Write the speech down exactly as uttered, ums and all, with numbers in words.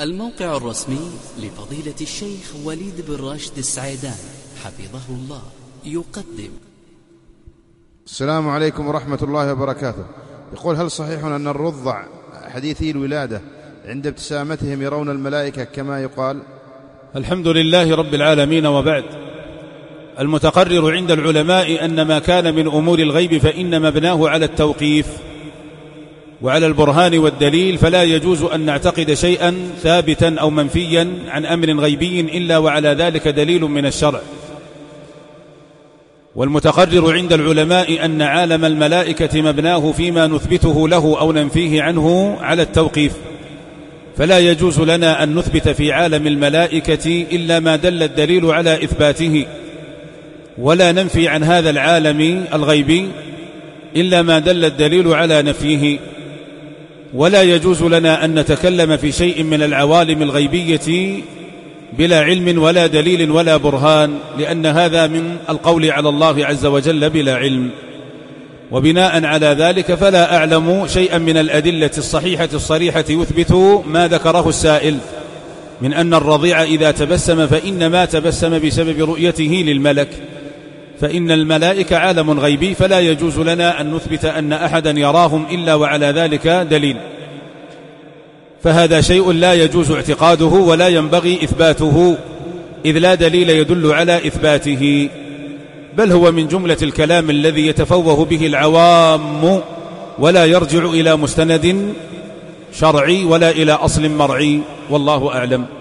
الموقع الرسمي لفضيلة الشيخ وليد بن راشد السعيدان حفظه الله يقدم. السلام عليكم ورحمة الله وبركاته. يقول: هل صحيح أن الرضع حديثي الولادة عند ابتسامتهم يرون الملائكة كما يقال؟ الحمد لله رب العالمين، وبعد. المتقرر عند العلماء أن ما كان من أمور الغيب فإن مبناه على التوقيف وعلى البرهان والدليل، فلا يجوز أن نعتقد شيئا ثابتا أو منفيا عن أمر غيبي إلا وعلى ذلك دليل من الشرع. والمتقرر عند العلماء أن عالم الملائكة مبناه فيما نثبته له أو ننفيه عنه على التوقيف، فلا يجوز لنا أن نثبت في عالم الملائكة إلا ما دل الدليل على إثباته، ولا ننفي عن هذا العالم الغيبي إلا ما دل الدليل على نفيه. ولا يجوز لنا أن نتكلم في شيء من العوالم الغيبية بلا علم ولا دليل ولا برهان، لأن هذا من القول على الله عز وجل بلا علم. وبناء على ذلك فلا أعلم شيئا من الأدلة الصحيحة الصريحة يثبت ما ذكره السائل من أن الرضيع إذا تبسم فإنما تبسم بسبب رؤيته للملك، فإن الملائكة عالم غيبي، فلا يجوز لنا أن نثبت أن أحدا يراهم إلا وعلى ذلك دليل، فهذا شيء لا يجوز اعتقاده ولا ينبغي إثباته، إذ لا دليل يدل على إثباته، بل هو من جملة الكلام الذي يتفوه به العوام ولا يرجع إلى مستند شرعي ولا إلى أصل مرعي، والله أعلم.